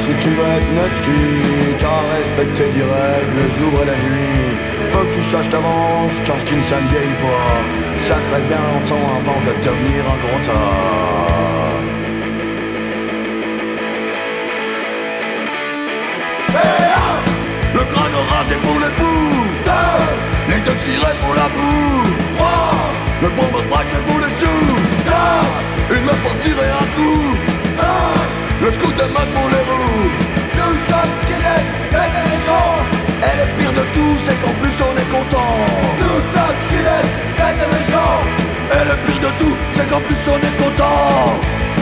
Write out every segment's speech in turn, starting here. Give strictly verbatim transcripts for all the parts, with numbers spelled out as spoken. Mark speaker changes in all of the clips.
Speaker 1: si tu veux être Netski, t'as respecté direct le jour et la nuit. Faut que tu saches d'avance qu'un skin ça ne vieillit pas. Ça crève bien longtemps avant de devenir un gros tas.
Speaker 2: Et un, le crâne rasé pour les poux. Deux, les deux tirés pour la boue. Trois, le bombe braqué pour les sous. Quatre, une meuf pour tirer un coup. Cinq, le scout de main pour les roues. Nous sommes skinheads, et des méchants. Et le pire de tout, c'est qu'en plus on est content. Nous sommes skinheads, et des méchants. Et le pire de tout, c'est qu'en plus on est content.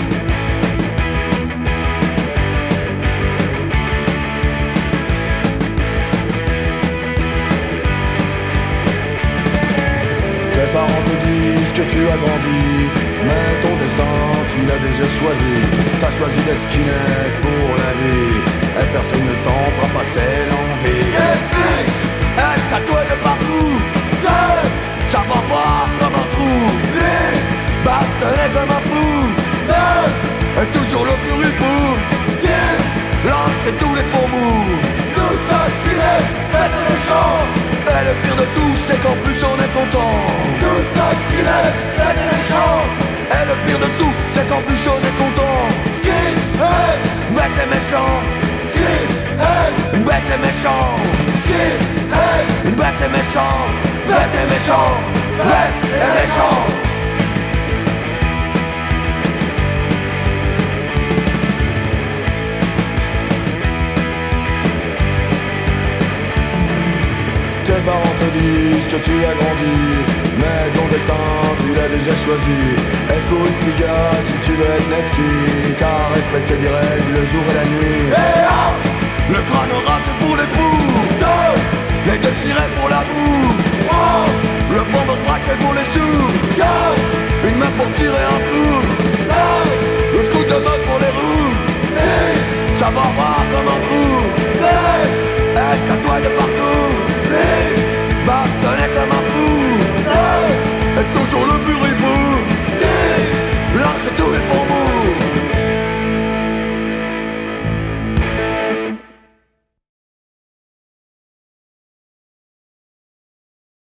Speaker 1: Tes parents te disent que tu as grandi, mais ton destin tu l'as déjà choisi. T'as choisi d'être skinhead pour la vie, et personne ne t'en fera passer l'envie.
Speaker 2: Et si, elle tatouée de partout. C'est, ça va voir comme un trou. Les, bastonné comme un fou. Neuf, est toujours le plus ripou. Dix, lâchez tous les faux mous. Nous sommes skinheads, et des méchants. Et le pire de tout, c'est qu'en plus on est content. Nous sommes skinheads, et des méchants. Et le pire de tout, c'est qu'en plus on est content. Skinhead, bête et méchant. Skinhead, bête et méchant. Skinhead, bête et méchant. Bête et méchant. Bête et méchant.
Speaker 1: Tes parents te disent que tu as grandi, mais ton destin tu l'as déjà choisi. Écoute petit gars, si tu veux être Netski, t'as respecté des règles le jour et la nuit.
Speaker 2: Et un, le crâne rasé pour les poux. Deux, les deux tirés pour la boue. Trois, le bombe braqué pour les sous. Quatre, une main pour tirer un coup.